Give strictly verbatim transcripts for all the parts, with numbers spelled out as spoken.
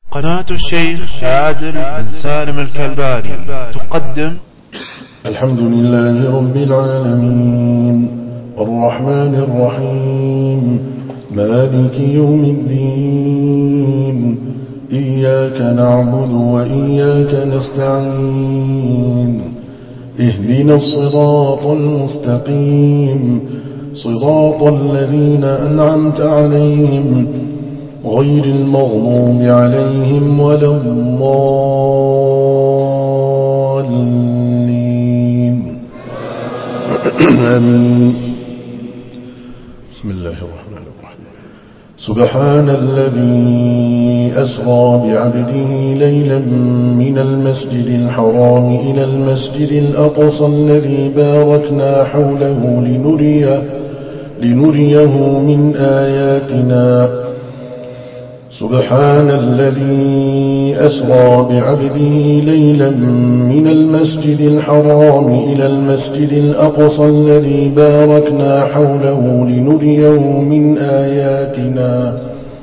قناة الشيخ عادل بن سالم الكلباني تقدم الحمد لله رب العالمين الرحمن الرحيم مالك يوم الدين إياك نعبد وإياك نستعين اهدنا الصراط المستقيم صراط الذين أنعمت عليهم غير المغضوب عليهم ولا الضالين آمين. بسم الله الرحمن الرحيم. سبحان الذي أسرى بعبده ليلا من المسجد الحرام إلى المسجد الأقصى الذي باركنا حوله لنريه, لنريه من آياتنا. سبحان الذي أسرى بعبده ليلا من المسجد الحرام إلى المسجد الأقصى الذي باركنا حوله لنريه من آياتنا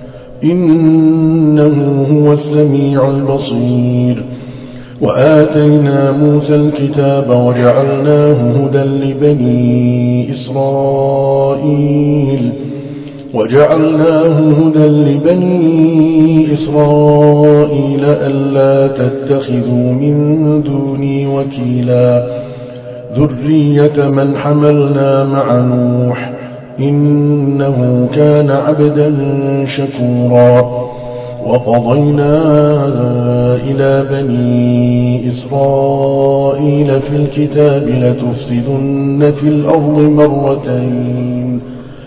إنه هو السميع البصير. وآتينا موسى الكتاب وجعلناه هدى لبني إسرائيل وجعلناه هدى لبني إسرائيل ألا تتخذوا من دوني وكيلا ذرية من حملنا مع نوح إنه كان عبدا شكورا. وقضينا إلى بني إسرائيل في الكتاب لتفسدن في الأرض مرتين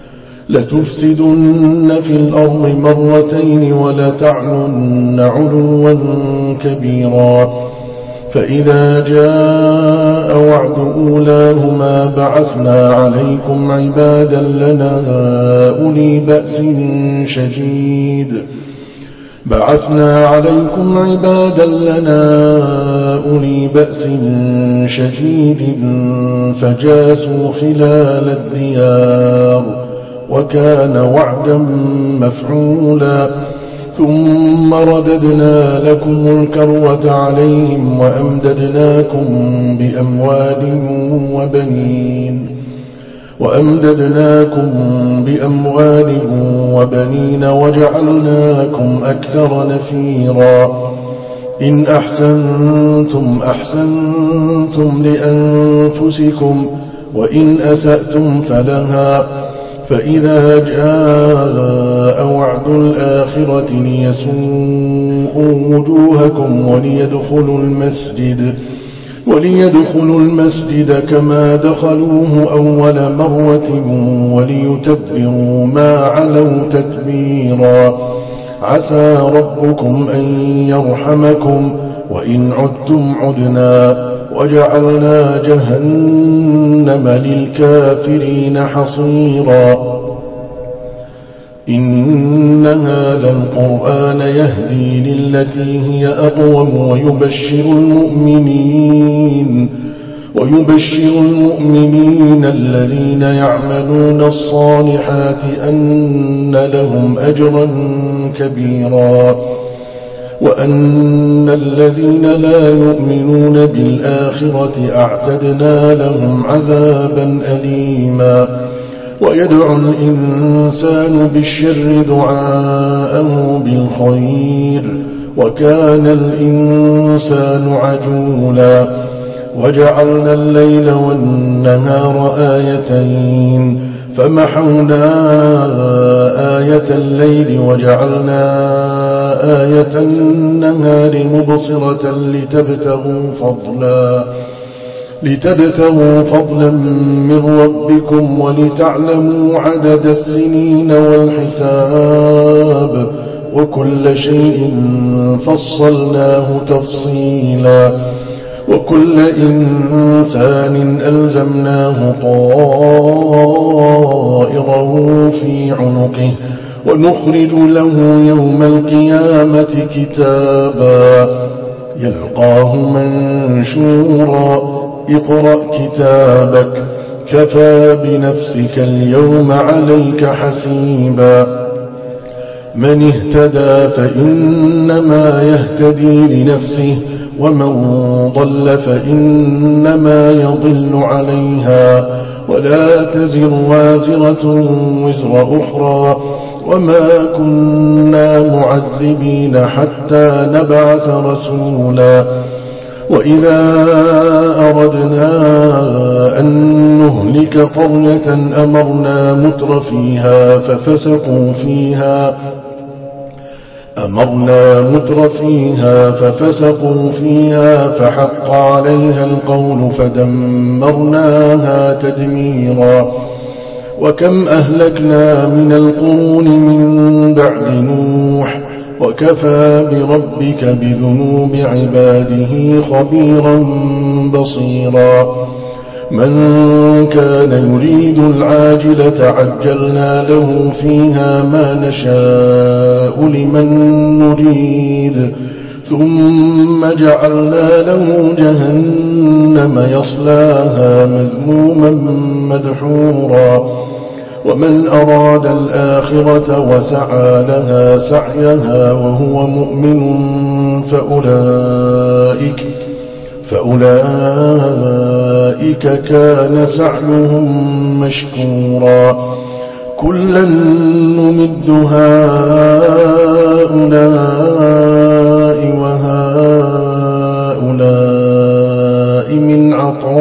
لتفسدن في الأرض مرتين ولتعلن علوا كبيرا. فإذا جاء وعد أولاهما بعثنا عليكم عبادا لنا أولي بأس شديد بعثنا عليكم عبادا لنا أولي بأس شديد فجاسوا خلال الديار وكان وعدا مفعولا. ثم رددنا لكم الكروة عليهم وأمددناكم بأموال وبنين وأمددناكم بأموال وبنين وجعلناكم أكثر نفيرا. إن أحسنتم أحسنتم لأنفسكم وإن أسأتم فلها. فإذا جاء وعد الآخرة ليسوءوا وجوهكم وليدخلوا المسجد وليدخلوا المسجد كما دخلوه أول مرة وليتبروا ما علوا تتبيرا. عسى ربكم أن يرحمكم وإن عدتم عدنا وجعلنا جهنم للكافرين حصيرا. إن هذا القرآن يهدي للتي هي أقوم ويبشر المؤمنين ويبشر المؤمنين الذين يعملون الصالحات أن لهم أجرا كبيرا وأن الذين لا يؤمنون بالآخرة أعتدنا لهم عذابا أليما. ويدعو الإنسان بالشر دعاءه بالخير وكان الإنسان عجولا. وجعلنا الليل والنهار آيتين فمحونا آية الليل وجعلنا آية النهار مبصرة لتبتغوا فضلا لتبتغوا فضلا من ربكم ولتعلموا عدد السنين والحساب وكل شيء فصلناه تفصيلا. وكل إنسان ألزمناه طائره في عنقه ونخرج له يوم القيامة كتابا يلقاه منشورا. اقرأ كتابك كفى بنفسك اليوم عليك حسيبا. من اهتدى فإنما يهتدي لنفسه ومن ضل فإنما يضل عليها ولا تزر وازرة وزر أخرى وما كنا معذبين حتى نبعث رسولا وإذا أردنا أن نهلك قرية أمرنا متر فيها ففسقوا فيها أمرنا متر فيها ففسقوا فيها فحق عليها القول فدمرناها تدميرا وكم أهلكنا من القرون من بعد نوح وكفى بربك بذنوب عباده خبيرا بصيرا من كان يريد العاجلة عجلنا له فيها ما نشاء لمن نريد ثم جعلنا له جهنم يصلاها مذموما مدحورا ومن أراد الآخرة وسعى لها سعيها وهو مؤمن فأولئك فأولئك كان سعيهم مشكورا كلا نمد هؤلاء وهؤلاء من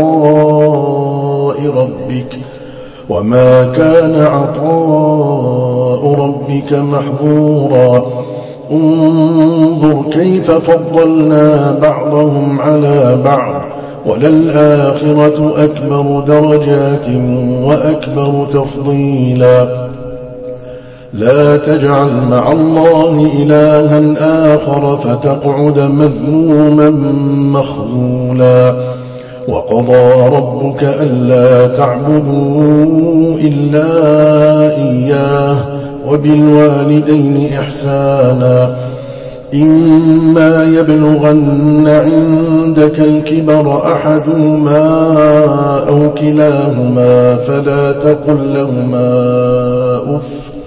عطاء ربك وما كان عطاء ربك محظورا انظر كيف فضلنا بعضهم على بعض وللآخرة أكبر درجات وأكبر تفضيلا لا تجعل مع الله إلها آخر فتقعد مذموما مخذولا وقضى ربك ألا تعبدوا إلا إياه وبالوالدين إحسانا إما يبلغن عندك الكبر أحدهما أو كلاهما فلا تقل لهما أف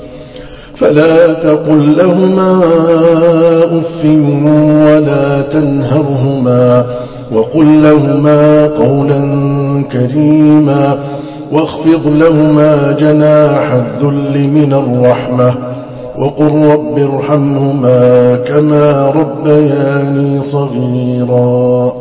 فلا تقل لهما أف ولا تنهرهما وقل لهما قولا كريما واخفض لهما جناح الذل من الرحمة وقل رب ارحمهما كما ربياني صغيرا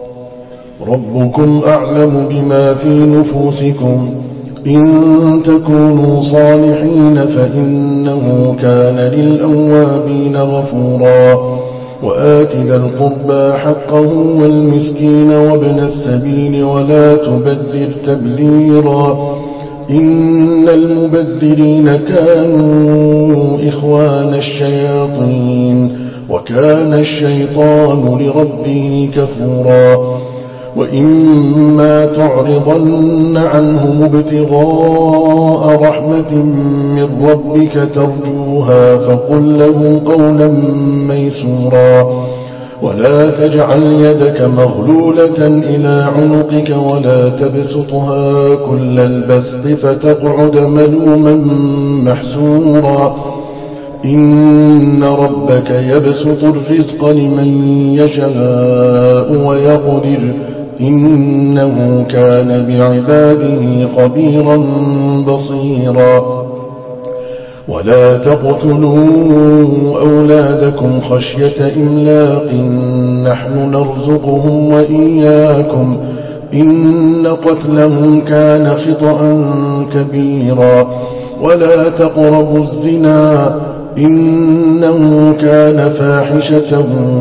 ربكم أعلم بما في نفوسكم إن تكونوا صالحين فإنه كان للأوابين غفورا وآت ذا القربى حقه والمسكين وابن السبيل ولا تبذر تبذيرا إن المبذرين كانوا إخوان الشياطين وكان الشيطان لربه كفورا وإما تعرضن عنهم ابتغاء رحمة من ربك ترجوها فقل له قولا ميسورا ولا تجعل يدك مغلولة إلى عنقك ولا تبسطها كل البسط فتقعد ملوما محسورا إن ربك يبسط الرزق لمن يشاء ويقدر إنه كان بعباده خبيرا بصيرا ولا تقتلوا أولادكم خشية إملاق نحن نرزقهم وإياكم إن قتلهم كان خطأ كبيرا ولا تقربوا الزنا إنه كان فاحشة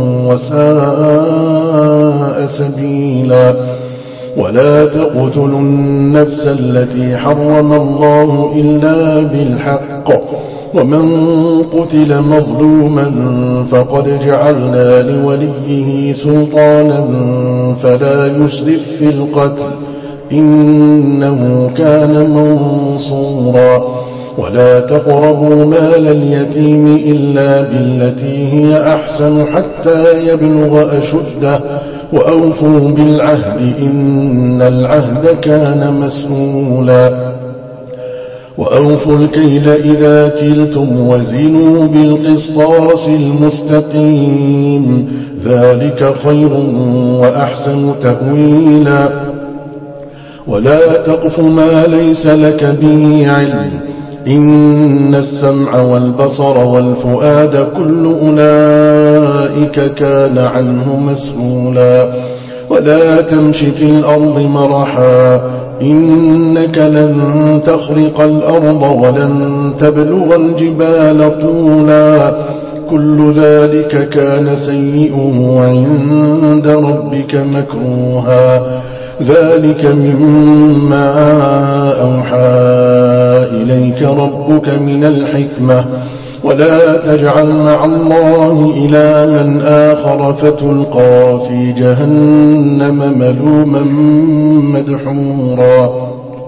وساء سبيلا ولا تقتلوا النفس التي حرم الله إلا بالحق ومن قتل مظلوما فقد جعلنا لوليه سلطانا فلا يسرف في القتل إنه كان منصورا ولا تقربوا مال اليتيم إلا بالتي هي أحسن حتى يبلغ أشده وأوفوا بالعهد إن العهد كان مسؤولا وأوفوا الكيل إذا كلتم وزنوا بالقسطاس المستقيم ذلك خير وأحسن تأويلا ولا تقف ما ليس لك به علم إن السمع والبصر والفؤاد كل أولئك كان عنه مسؤولا ولا تمش في الأرض مرحا إنك لن تخرق الأرض ولن تبلغ الجبال طولا كل ذلك كان سيئه عند ربك مكروها ذلك مما أوحى إليك ربك من الحكمة ولا تجعل مع الله إلها آخر فتلقى في جهنم ملوما مدحورا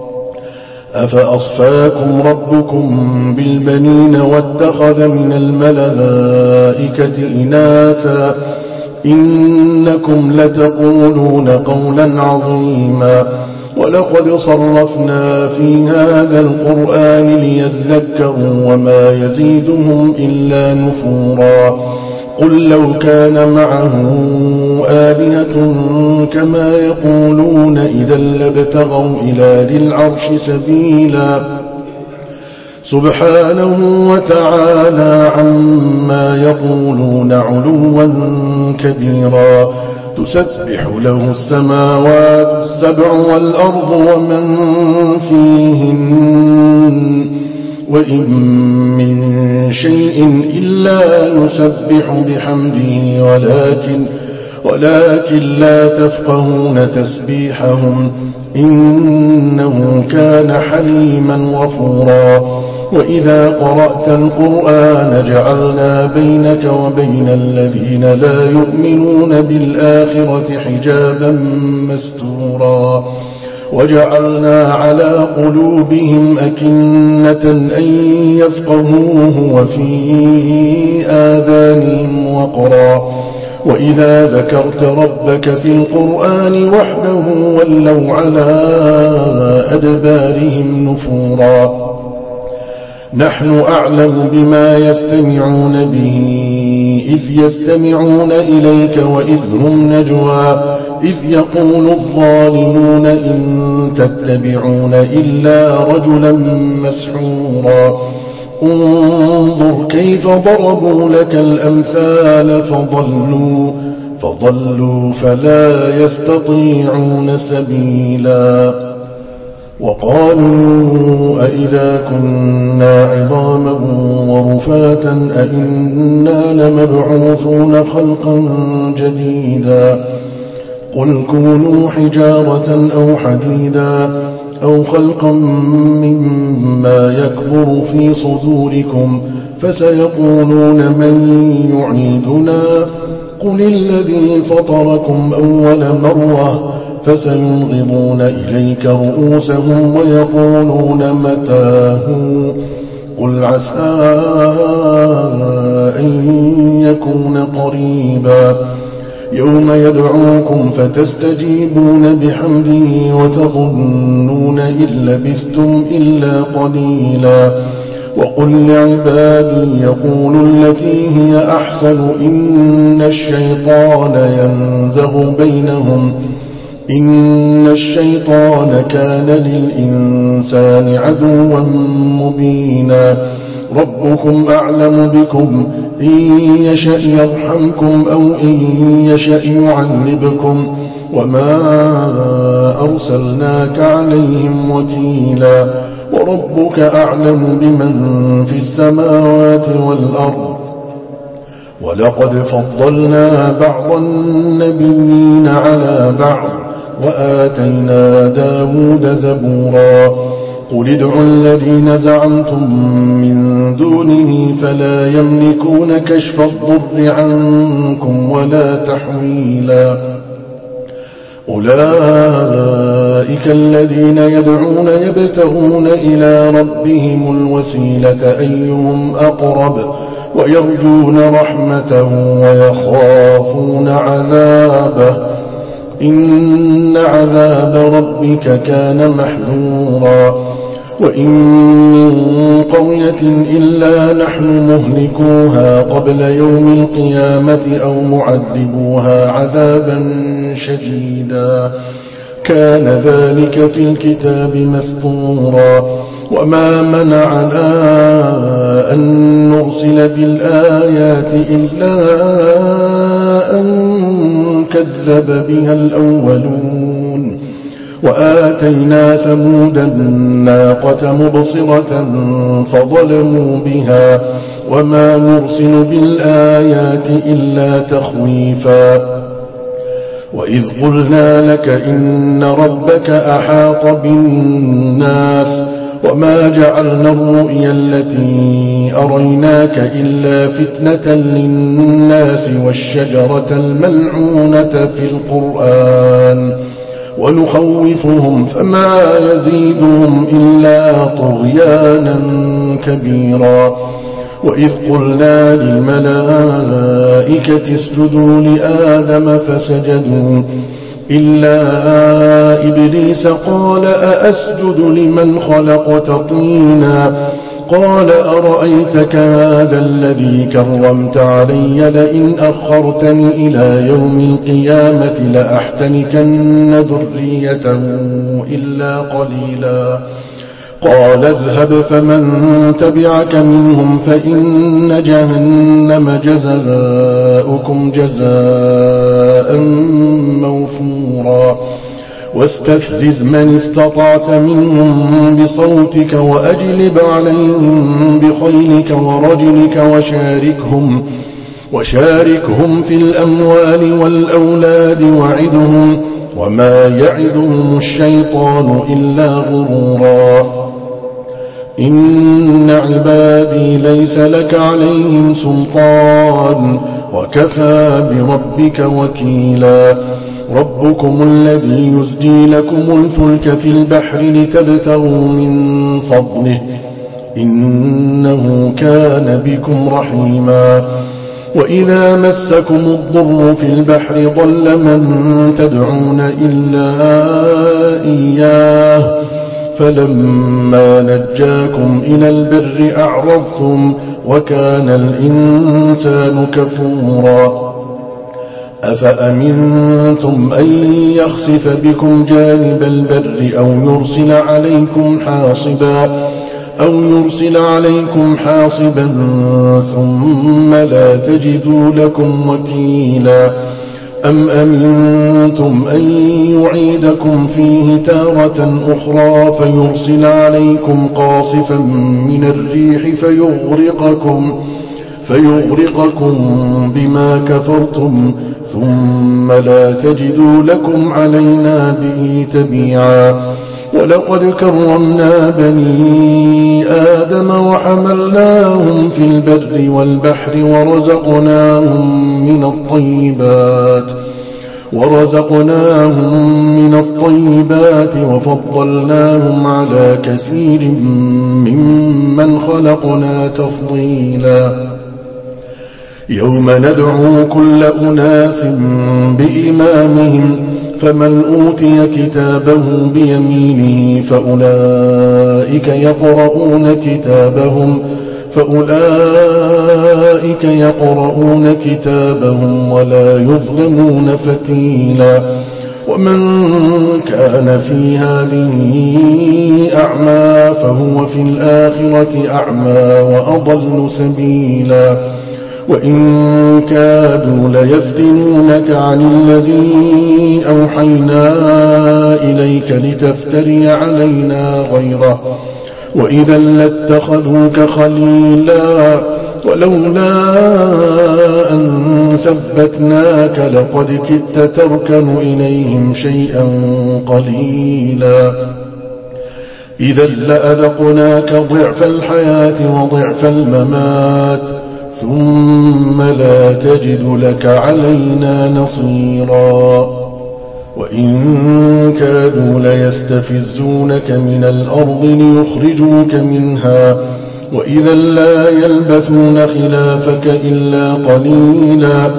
أفأصفاكم ربكم بالبنين واتخذ من الملائكة إناثا إنكم لتقولون قولا عظيما ولقد صرفنا في هذا القرآن ليذكروا وما يزيدهم إلا نفورا قل لو كان معه آلهة كما يقولون إذا لابتغوا إلى ذي العرش سبيلا سبحانه وتعالى عما يقولون علوا كبيرا تسبح له السماوات السبع والأرض ومن فيهن وإن من شيء إلا يسبح بحمده ولكن ولكن لا تفقهون تسبيحهم إنه كان حليما غفورا وإذا قرأت القرآن جعلنا بينك وبين الذين لا يؤمنون بالآخرة حجابا مستورا وجعلنا على قلوبهم أكنة أن يفقهوه وفي آذانهم وقرا وإذا ذكرت ربك في القرآن وحده ولوا على أدبارهم نفورا نحن أعلم بما يستمعون به إذ يستمعون إليك وإذ هم نجوى إذ يقول الظالمون إن تتبعون إلا رجلا مسحورا انظر كيف ضربوا لك الأمثال فضلوا فضلوا فلا يستطيعون سبيلا وقالوا أئذا كنا عظاما ورفاتا أئنا لمبعوثون خلقا جديدا قل كونوا حجارة أو حديدا أو خلقا مما يكبر في صدوركم فسيقولون من يعيدنا قل الذي فطركم أول مرة فسينغضون إليك رؤوسهم ويقولون متاه قل عسى أن يكون قريبا يوم يدعوكم فتستجيبون بحمده وتظنون إن لبثتم إلا قليلا وقل لعبادي يقولوا التي هي أحسن إن الشيطان ينزغ بينهم إن الشيطان كان للإنسان عدوا مبينا ربكم أعلم بكم إن يشأ يرحمكم أو إن يشأ يعذبكم وما أرسلناك عليهم وكيلا وربك أعلم بمن في السماوات والأرض ولقد فضلنا بعض النبيين على بعض وآتينا داود زبورا قل ادعوا الذين زعمتم من دونه فلا يملكون كشف الضر عنكم ولا تحويلا أولئك الذين يدعون يبتغون إلى ربهم الوسيلة أيهم أقرب ويرجون رحمته ويخافون عذابه إن عذاب ربك كان محذورا وإن من قرية إلا نحن مهلكوها قبل يوم القيامة أو معذبوها عذابا شديدا كان ذلك في الكتاب مسطورا وما منعنا أن نرسل بالآيات إلا أن كذب بها الأولون وآتينا ثمود الناقة مبصرة فظلموا بها وما نرسل بالآيات إلا تخويفا وإذ قلنا لك إن ربك أحاط بالناس وما جعلنا الرؤيا التي أريناك إلا فتنة للناس والشجرة الملعونة في القرآن ونخوفهم فما يزيدهم إلا طغيانا كبيرا وإذ قلنا للملائكة اسجدوا لآدم فسجدوا إلا إبليس قال أأسجد لمن خلقت طينا قال أرأيتك هذا الذي كرمت علي لئن أخرتني إلى يوم القيامة لأحتنكن ذريته إلا قليلا قال اذهب فمن تبعك منهم فإن جهنم جزاؤكم جزاء موفورا واستفزز من استطعت منهم بصوتك وأجلب عليهم بخيلك ورجلك وشاركهم وشاركهم في الأموال والأولاد وعدهم وما يعدهم الشيطان إلا غرورا إن عبادي ليس لك عليهم سلطان وكفى بربك وكيلا ربكم الذي يزجي لكم الفلك في البحر لتبتغوا من فضله إنه كان بكم رحيما وإذا مسكم الضر في البحر ضل من تدعون إلا إياه فلما نجاكم إلى البر أعرضتم وكان الإنسان كفورا أفأمنتم أن يخسف بكم جانب البر أو يرسل عليكم حاصبا أو يرسل عليكم حاصبا ثم لا تجدوا لكم وكيلا أم أمنتم أن يعيدكم فيه تارة أخرى فيرسل عليكم قاصفا من الريح فيغرقكم فيغرقكم بما كفرتم ثم لا تجدوا لكم علينا به تبيعا ولقد كرمنا بني آدم وحملناهم في البر والبحر ورزقناهم من الطيبات ورزقناهم من الطيبات وفضلناهم على كثير ممن خلقنا تفضيلا يوم ندعو كل أناس بإمامهم فمن أوتي كتابه بيمينه فأولئك يقرؤون كتابهم فأولئك يقرؤون كتابهم ولا يظلمون فتيلا ومن كان في هذه أعمى فهو في الآخرة أعمى وأضل سبيلا وإن كادوا ليفتنونك عن الذي أوحينا إليك لتفتري علينا غيره وإذا لاتخذوك خليلا ولولا أن ثبتناك لقد كدت تركن إليهم شيئا قليلا إذا لأذقناك ضعف الحياة وضعف الممات ثم لا تجد لك علينا نصيرا وإن كادوا ليستفزونك من الأرض ليخرجوك منها وإذا لا يلبثون خلافك إلا قليلا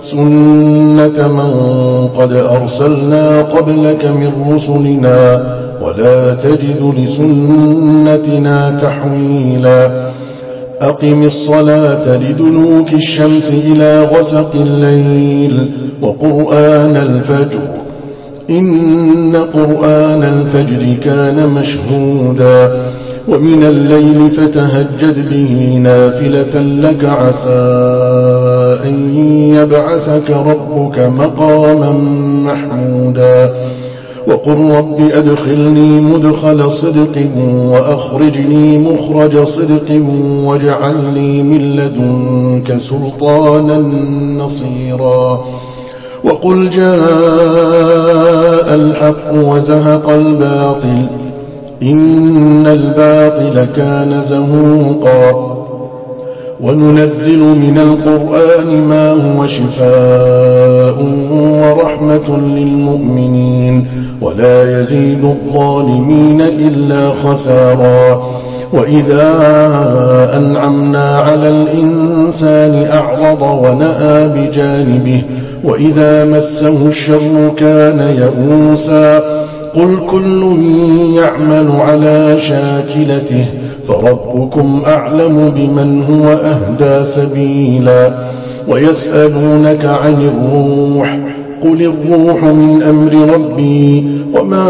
سنة من قد أرسلنا قبلك من رسلنا ولا تجد لسنتنا تحويلا أقم الصلاة لدنوك الشمس إلى غسق الليل وقرآن الفجر إن قرآن الفجر كان مشهودا ومن الليل فتهجد به نافلة لك عسى أن يبعثك ربك مقاما محمودا وقل رب أدخلني مدخل صدق وأخرجني مخرج صدق واجعل لي من لدنك سلطانا نصيرا وقل جاء الحق وزهق الباطل إن الباطل كان زهوقا وننزل من القرآن ما هو شفاء ورحمة للمؤمنين ولا يزيد الظالمين إلا خسارا وإذا أنعمنا على الإنسان أعرض ونأى بجانبه وإذا مسه الشر كان يئوسا قل كل يعمل على شاكلته فربكم أعلم بمن هو أهدى سبيلا ويسألونك عن الروح قل الروح من أمر ربي وما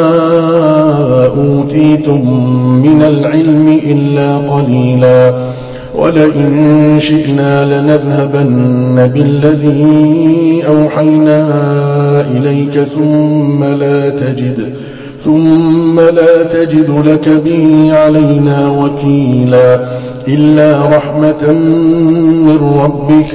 أوتيتم من العلم إلا قليلا ولئن شئنا لنذهبن بالذي أوحينا إليك ثم لا تجد ثم لا تجد لك به علينا وكيلا إلا رحمة من ربك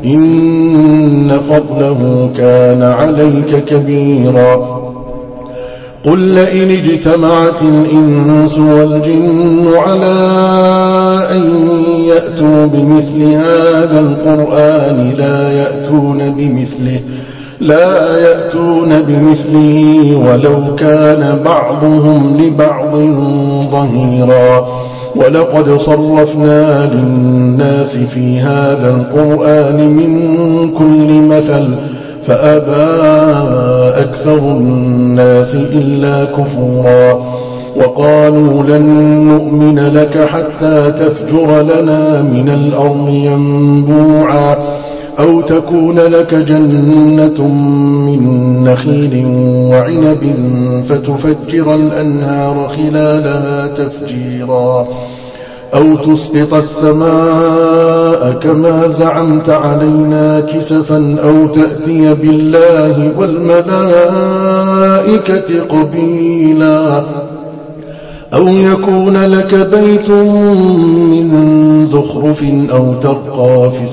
إن فضله كان عليك كبيرا قل لئن اجتمعت الإنس والجن على أن يأتوا بمثل هذا القرآن لا يأتون بمثله لا يأتون بمثله ولو كان بعضهم لبعض ظهيرا ولقد صرفنا للناس في هذا القرآن من كل مثل فأبى أكثر الناس إلا كفورا وقالوا لن نؤمن لك حتى تفجر لنا من الأرض ينبوعا أو تكون لك جنة من نخيل وعنب فتفجر الأنهار خلالها تفجيرا أو تسقط السماء كما زعمت علينا كسفا أو تأتي بالله والملائكة قبيلا أو يكون لك بيت من زخرف أو ترقى في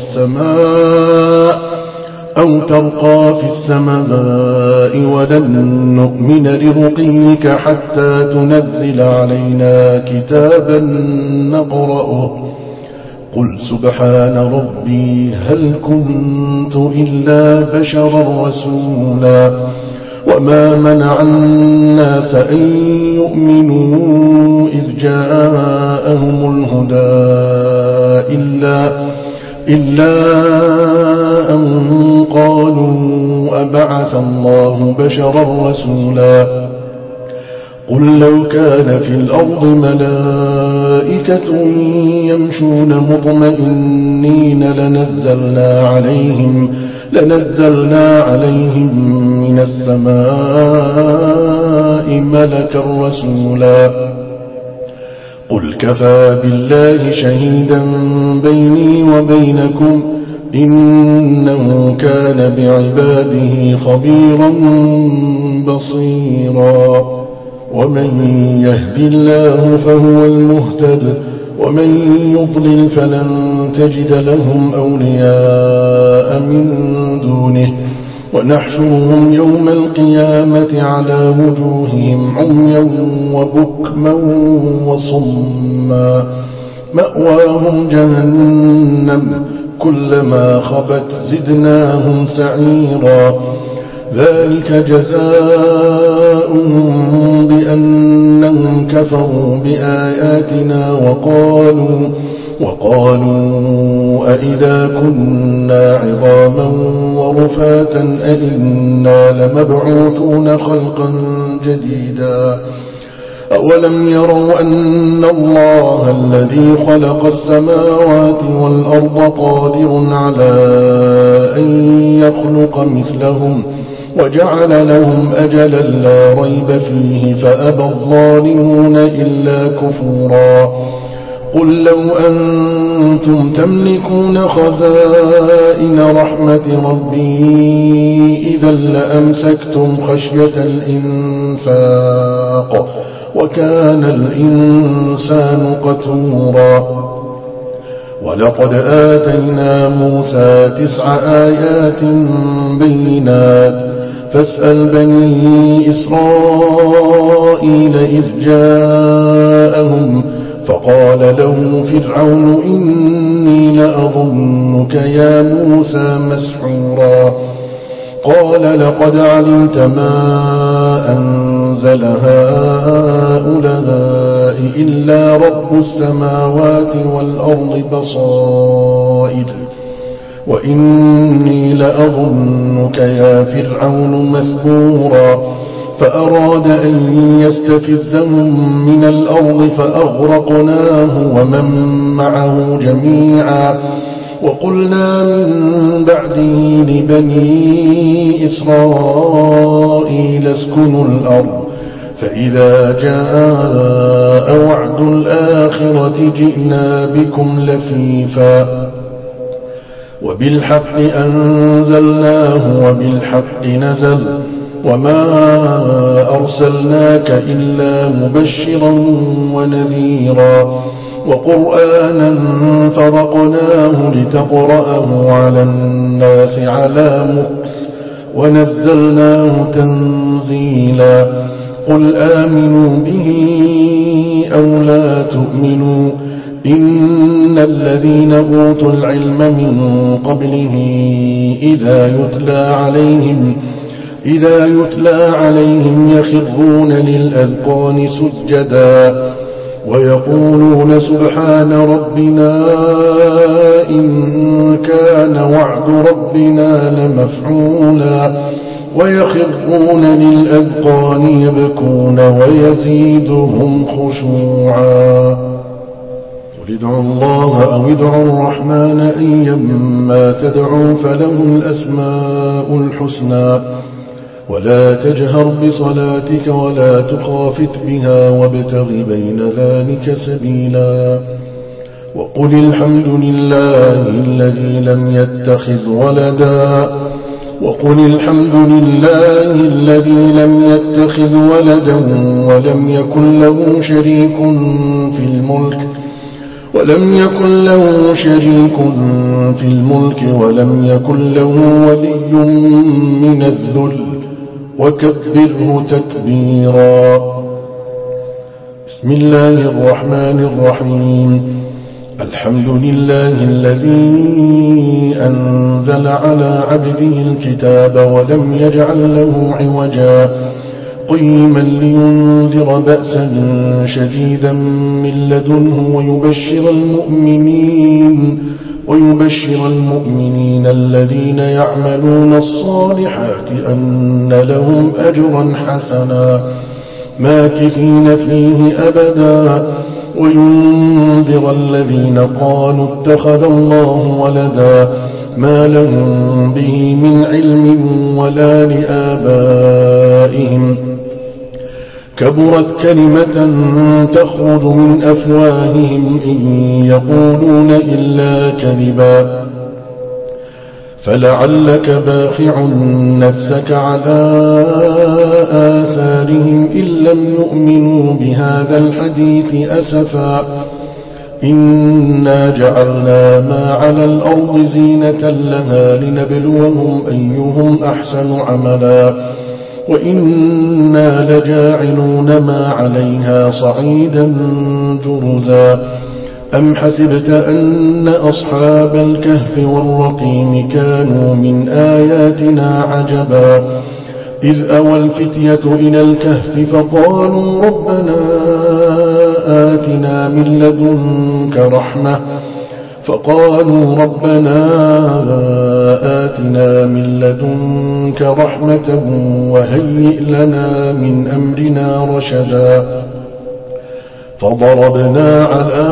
السماء أو ترقى في السماء ولن نؤمن لرقيك حتى تنزل علينا كتابا نقرأه قل سبحان ربي هل كنت إلا بشرا رسولا وما منع الناس أن يؤمنوا إذ جاءهم الهدى إلا, إلا أن قالوا أبعث الله بشرا رسولا قل لو كان في الأرض ملائكة يمشون مطمئنين لنزلنا عليهم لنزلنا عليهم من السماء ملكا رسولا قل كفى بالله شهيدا بيني وبينكم إنه كان بعباده خبيرا بصيرا ومن يهد الله فهو المهتد ومن يضلل فلن تجد لهم أولياء من دونه ونحشرهم يوم القيامة على وجوههم عميا وبكما وصما مأواهم جهنم كلما خبت زدناهم سعيرا ذلك جزاؤهم بأنهم كفروا بآياتنا وقالوا وقالوا أئذا كنا عظاما ورفاتا وفاة أئنا لمبعوثون خلقا جديدا أولم يروا أن الله الذي خلق السماوات والأرض قادر على أن يخلق مثلهم وجعل لهم أجلا لا ريب فيه فأبى الظالمون إلا كفورا قل لو أنتم تملكون خزائن رحمة ربي إذا لأمسكتم خشية الإنفاق وكان الإنسان قتورا ولقد آتينا موسى تسع آيات بينات فاسأل بني إسرائيل إذ جاءهم فقال له فرعون إني لأظنك يا موسى مسحورا قال لقد علمت ما أنزل هؤلاء إلا رب السماوات والأرض بصائر وإني لأظنك يا فرعون مثبورا فأراد أن يستفزهم من الأرض فأغرقناه ومن معه جميعا وقلنا من بعده لبني إسرائيل اسكنوا الأرض فإذا جاء وعد الآخرة جئنا بكم لفيفا وبالحق أنزلناه وبالحق نزل وما أرسلناك إلا مبشرا ونذيرا وقرآنا فرقناه لتقرأه على الناس على مكث ونزلناه تنزيلا قل آمنوا به أو لا تؤمنوا إن الذين أوتوا العلم من قبله إذا يتلى عليهم إذا يتلى عليهم يخرون للأذقان سجدا ويقولون سبحان ربنا إن كان وعد ربنا لمفعولا ويخرون للأذقان يبكون ويزيدهم خشوعا قل ادعوا الله أو ادعوا الرحمن أيما تدعوا فله الأسماء الحسنى ولا تجهر بصلاتك ولا تخافت بها وابتغ بين ذلك سبيلا وقل الحمد لله الذي لم يتخذ ولدا وقل الحمد لله الذي لم يتخذ ولدا ولم يكن له شريك في الملك ولم يكن له شريك في الملك ولم يكن له ولي من الذل وكبره تكبيرا بسم الله الرحمن الرحيم الحمد لله الذي أنزل على عبده الكتاب ولم يجعل له عوجا قيما لينذر بأسا شديدا من لدنه ويبشر المؤمنين ويبشر المؤمنين الذين يعملون الصالحات أن لهم أجرا حسنا ماكثين فيه أبدا وينذر الذين قالوا اتخذ الله ولدا ما لهم به من علم ولا لآبائهم كبرت كلمة تخرج من أفواههم إن يقولون إلا كذبا فلعلك باخع نفسك على آثارهم إن لم يؤمنوا بهذا الحديث أسفا إنا جعلنا ما على الأرض زينة لها لنبلوهم أيهم أحسن عملا وإنا لجاعلون ما عليها صعيدا جرزا أم حسبت أن أصحاب الكهف والرقيم كانوا من آياتنا عجبا إذ أوى الفتية إلى الكهف فقالوا ربنا آتنا من لدنك رحمة فقالوا ربنا آتنا من لدنك رحمة وهيئ لنا من أمرنا رشدا فضربنا على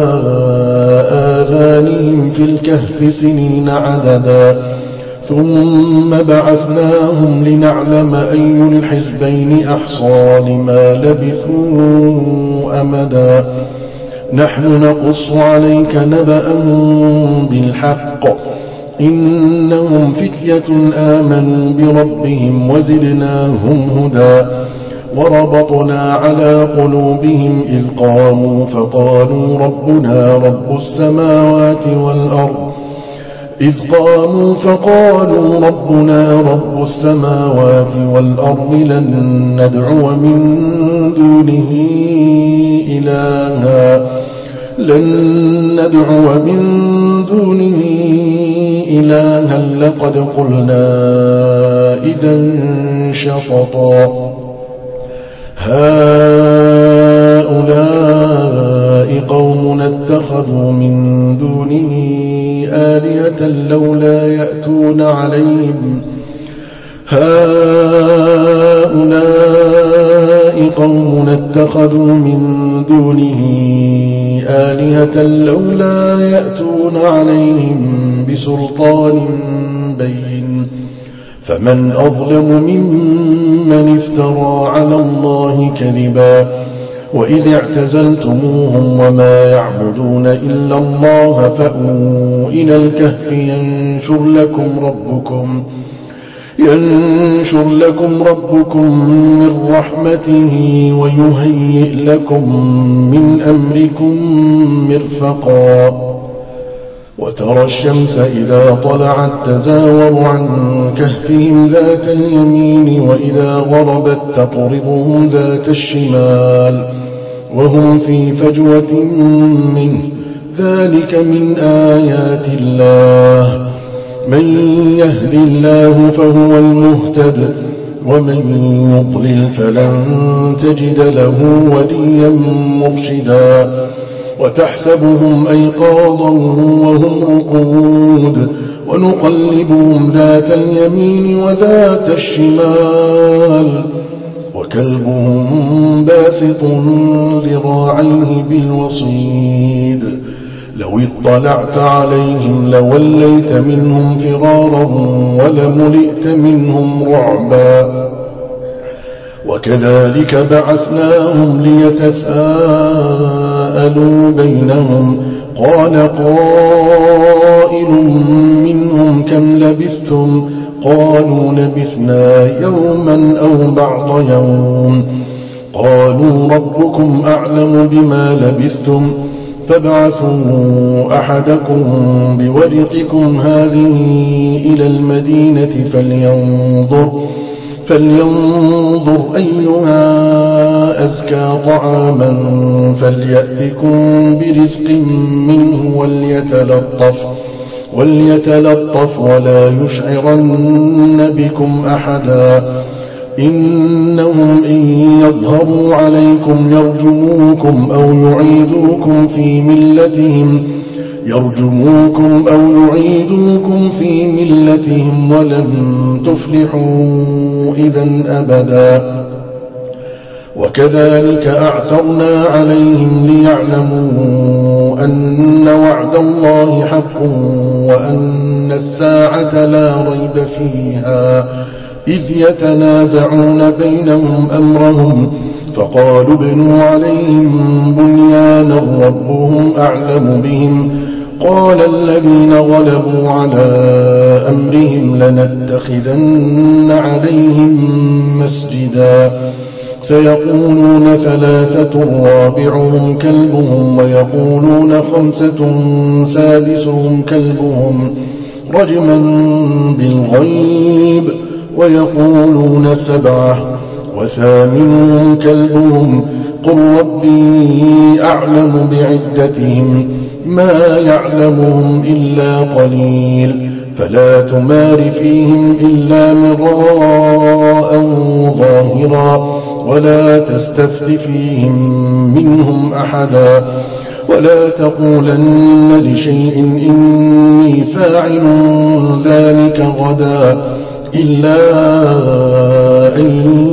آذانهم في الكهف سنين عددا ثم بعثناهم لنعلم أي الحزبين أحصى لما لبثوا أمدا نحن نقص عليك نبأهم بالحق إنهم فتية آمنوا بربهم وزدناهم هدى وربطنا على قلوبهم إذ قاموا فقالوا ربنا رب السماوات والأرض إذ قاموا فقالوا ربنا رب السماوات والأرض لن ندعو من دونه إلها لن ندعو من دونه إلها لقد قلنا إذا شططا هؤلاء قومنا اتخذوا من دونه آلهة لولا يأتون عليهم هؤلاء قومنا اتخذوا من دونه آلهة لولا يأتون عليهم بسلطان بين فمن أظلم ممن افترى على الله كذبا وإذ اعتزلتموهم وما يعبدون إلا الله فأووا إلى الكهف ينشر لكم ربكم ينشر لكم ربكم من رحمته ويهيئ لكم من أمركم مرفقا وترى الشمس إذا طلعت تزاور عن كهفهم ذات اليمين وإذا غربت تقرضهم ذات الشمال وهم في فجوة منه ذلك من آيات الله من يهد الله فهو المهتد ومن يضلل فلن تجد له وليا مرشدا وتحسبهم أيقاظا وهم رقود ونقلبهم ذات اليمين وذات الشمال وكلبهم باسط ذراعيه بالوصيد لو اطلعت عليهم لوليت منهم فرارا ولملئت منهم رعبا وكذلك بعثناهم ليتساءلوا بينهم قال قائل منهم كم لبثتم قالوا لبثنا يوما أو بعض يوم قالوا ربكم أعلم بما لبثتم فابعثوا أحدكم بورقكم هذه إلى المدينة فلينظر فلينظر أيها أزكى طعاما فليأتكم برزق منه وليتلطف وليتلطف ولا يشعرن بكم أحدا إنهم إن يظهروا عليكم يرجموكم أو يعيدوكم في ملتهم يرجموكم أو يعيدوكم في ملتهم ولن تفلحوا إذا أبدا وكذلك أعثرنا عليهم ليعلموا أن وعد الله حق وأن الساعة لا ريب فيها إذ يتنازعون بينهم أمرهم فقالوا ابنوا عليهم بنيانا ربهم أعلم بهم قال الذين غلبوا على أمرهم لنتخذن عليهم مسجدا سيقولون ثلاثة رابعهم كلبهم ويقولون خمسة سادسهم كلبهم رجما بالغيب ويقولون سبعة وثامنهم كلبهم قل ربي أعلم بعدتهم ما يعلمهم إلا قليل فلا تمار فيهم إلا مراء ظاهرا ولا تستفت فيهم منهم أحدا ولا تقولن لشيء إني فاعل ذلك غدا إلا أن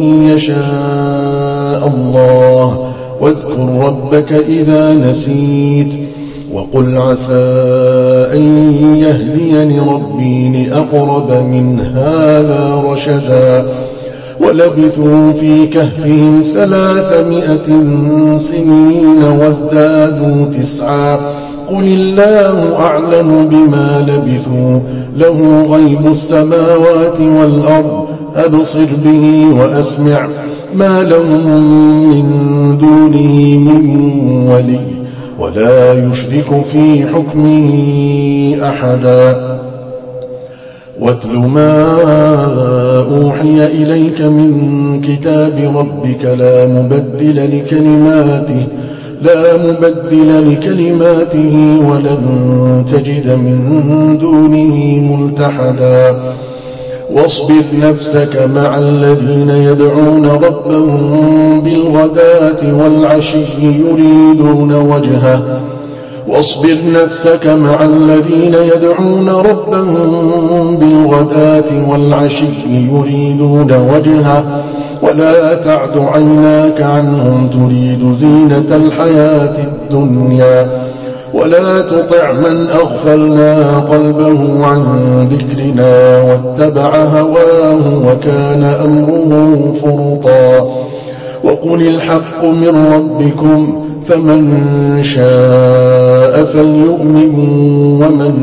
يشاء الله واذكر ربك إذا نسيت وقل عسى أن يهديني ربي لأقرب من هذا رشدا ولبثوا في كهفهم ثلاثمائة سنين وازدادوا تسعا قل الله أعلم بما لبثوا له غيب السماوات والأرض أبصر به وأسمع ما لهم من دونه من ولي ولا يشرك في حكمه أحدا واتل ما أوحي إليك من كتاب ربك لا مبدل لكلماته لا مبدل لكلماته ولن تجد من دونه ملتحدا واصبر نفسك مع الذين يدعون ربهم بالغداة والعشي يريدون وجهه واصبر نفسك مع الذين يدعون ربهم بالغداة والعشي يريدون وجهه ولا تعد عيناك عنهم تريد زينة الحياة الدنيا ولا تطع من أغفلنا قلبه عن ذكرنا واتبع هواه وكان أمره فرطا وقل الحق من ربكم فمن شاء فليؤمن ومن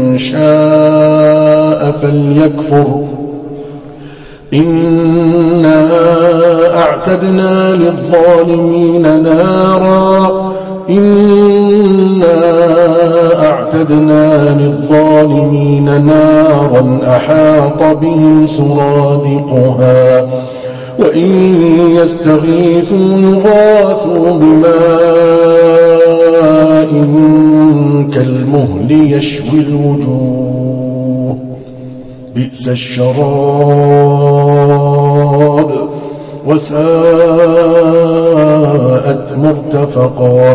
شاء فليكفر إنا أعتدنا للظالمين نارا إنا أعتدنا للظالمين نارا أحاط بهم سرادقها وإن يستغيثوا يغاثوا بماء كالمهل يشوي الوجوه بئس الشراب وساءت مرتفقا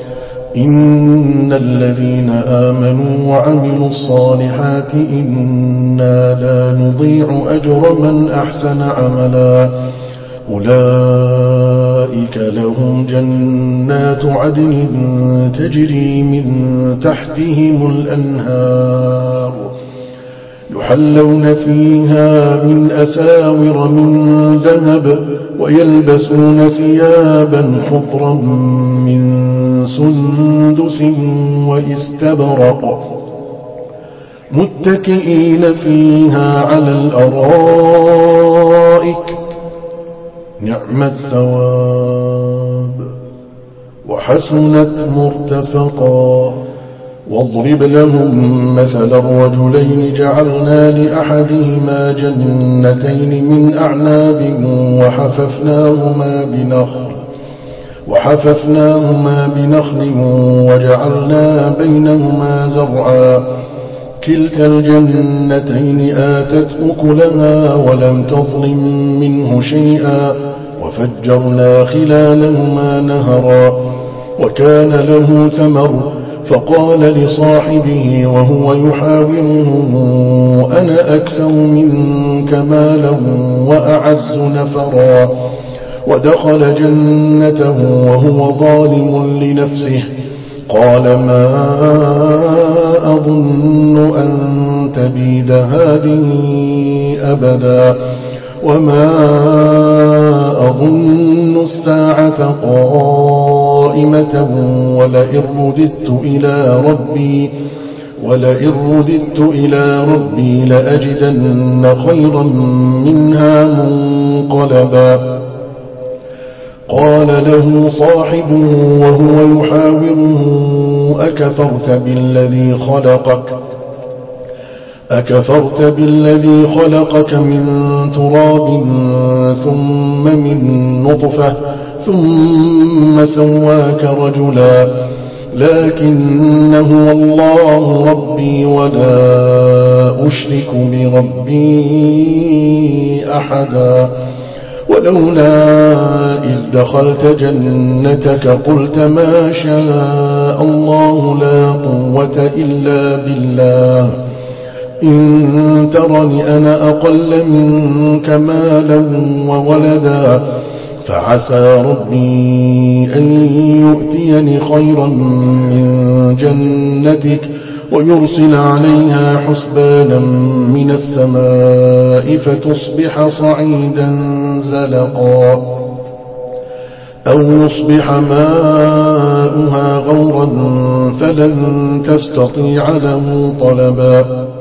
إن الذين آمنوا وعملوا الصالحات إنا لا نضيع أجر من أحسن عملا أولئك لهم جنات عدن تجري من تحتهم الأنهار يحلون فيها من أساور من ذهب ويلبسون ثيابا خضرا من سندس واستبرق متكئين فيها على الأرائك نعم الثواب وحسنت مرتفقا واضرب لهم مثل الرجلين جعلنا لأحدهما جنتين من أعناب وحففناهما بنخل وحففناهما بنخل وجعلنا بينهما زرعا كلتا الجنتين آتت أكلها ولم تظلم منه شيئا وفجرنا خلالهما نهرا وكان له ثمر فقال لصاحبه وهو يحاوره أنا أكثر منك مالا وأعز نفرا ودخل جنته وهو ظالم لنفسه قال ما أظن أن تبيد هذه أبدا وما أظن الساعة قائمة ولئن رددت إلى ربي ولئن رددت إلى ربي لأجدن خيرا منها منقلبا قال له صاحبه وهو يحاوره أكفرت بالذي خلقك أكفرت بالذي خلقك من تراب ثم من نطفة ثم سواك رجلا لكن هو الله ربي ولا أشرك بربي أحدا ولولا إذ دخلت جنتك قلت ما شاء الله لا قوة إلا بالله إن ترني أنا أقل منك مالا وولدا فعسى ربي أن يؤتيني خيرا من جنتك ويرسل عليها حسبانا من السماء فتصبح صعيدا زلقا أو يصبح ماؤها غورا فلن تستطيع له طلبا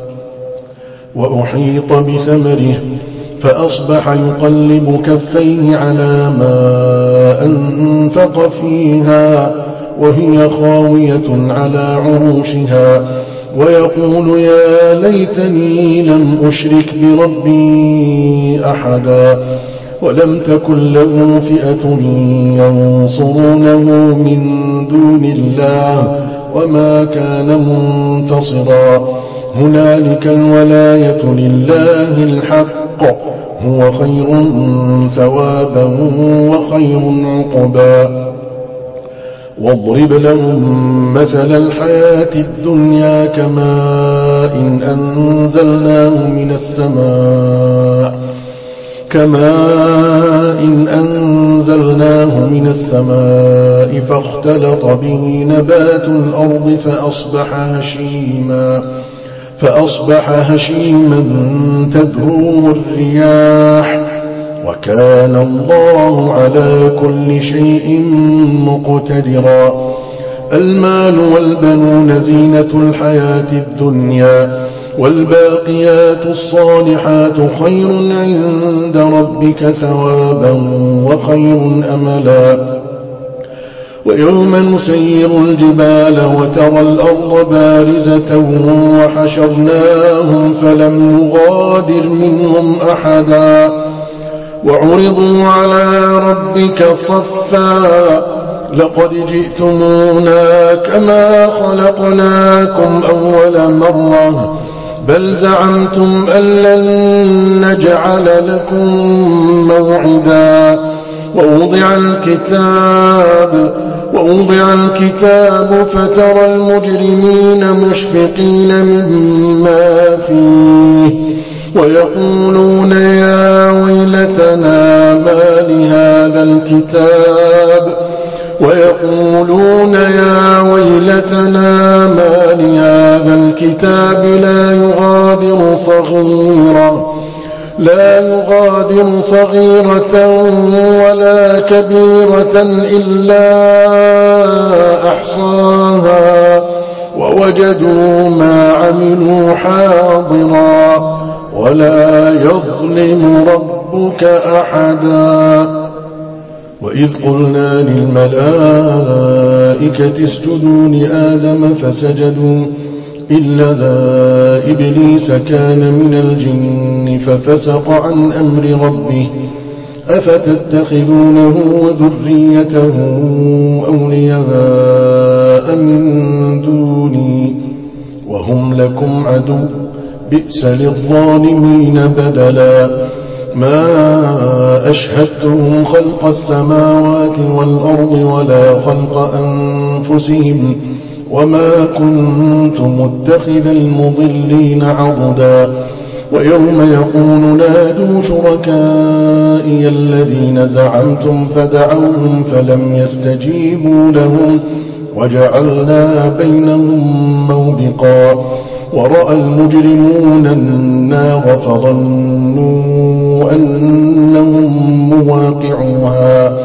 وأحيط بثمره فأصبح يقلب كفيه على ما أنفق فيها وهي خاوية على عروشها ويقول يا ليتني لم أشرك بربي أحدا ولم تكن له فئة ينصرونه من دون الله وما كان منتصرا هنالك الولاية لله الحق هو خير ثوابا وخير عقبا واضرب لهم مثل الحياة الدنيا كماء إن أنزلناه من السماء كماء إن أنزلناه من السماء فاختلط به نبات الأرض فأصبح هشيما فأصبح هشيما تذروه الرياح وكان الله على كل شيء مقتدرا المال والبنون زينة الحياة الدنيا والباقيات الصالحات خير عند ربك ثوابا وخير أملا ويوم نسير الجبال وترى الأرض بارزة وحشرناهم فلم نغادر منهم أحدا وعرضوا على ربك صفا لقد جئتمونا كما خلقناكم أول مرة بل زعمتم أن لن نجعل لكم موعدا ووضع الكتاب ووضع الكتاب فترى المجرمين مشفقين مما فيه ويقولون يا ويلتنا ما لهذا الكتاب ويقولون يا ويلتنا ما لهذا الكتاب لا يغادر صغيرة لا يغادر صغيرة ولا كبيرة إلا أحصاها ووجدوا ما عملوا حاضرا ولا يظلم ربك أحدا وإذ قلنا للملائكة اسجدوا لآدم فسجدوا إلا ذا إبليس كان من الجن ففسق عن أمر ربه أفتتخذونه وذريته أولياء من دوني وهم لكم عدو بئس للظالمين بدلا ما أشهدتهم خلق السماوات والأرض ولا خلق أنفسهم وما كنت متخذ المضلين عضدا ويوم يقول نادوا شركائي الذين زعمتم فدعوهم فلم يستجيبوا لهم وجعلنا بينهم موبقا ورأى المجرمون النار فظنوا أنهم مواقعوها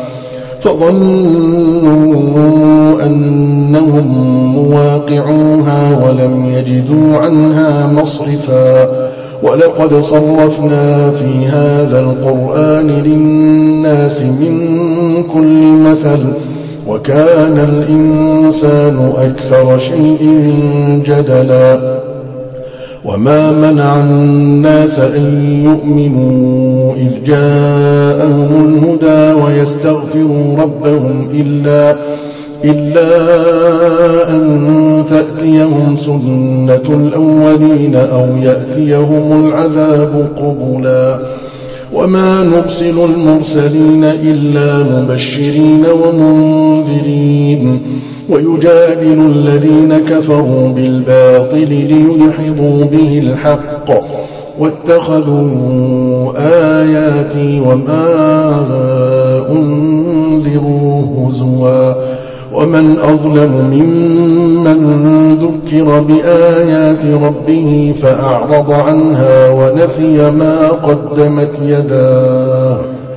فظنوا أنهم مواقعوها ولم يجدوا عنها مصرفا ولقد صرفنا في هذا القرآن للناس من كل مثل وكان الإنسان أكثر شيء جدلا وما منع الناس أن يؤمنوا إذ جاءهم الهدى ويستغفروا ربهم إلا, إلا أن تأتيهم سنة الأولين أو يأتيهم العذاب قبلا وما نرسل المرسلين إلا مبشرين ومنذرين ويجادل الذين كفروا بالباطل ليدحضوا به الحق واتخذوا آياتي وما أنذروا هزوا ومن أظلم ممن ذكر بآيات ربه فأعرض عنها ونسي ما قدمت يداه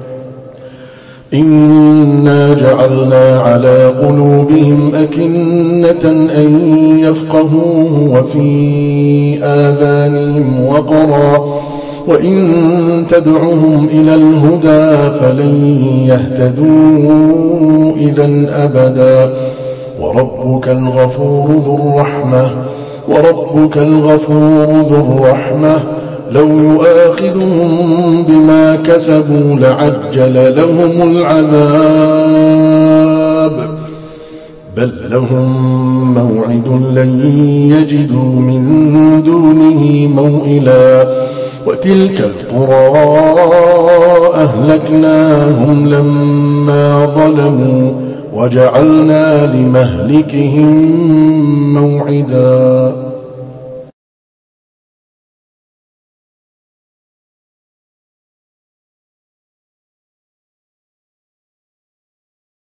إنا جعلنا على قلوبهم أكنة أن يفقهوه وفي آذانهم وقرا وإن تدعهم إلى الهدى فلن يهتدوا إذا أبدا وربك الغفور ذو الرحمة وربك الغفور ذو الرحمة لو يؤاخذهم بما كسبوا لعجل لهم العذاب بل لهم موعد لن يجدوا من دونه موئلا وتلك القرى أهلكناهم لما ظلموا وجعلنا لمهلكهم موعدا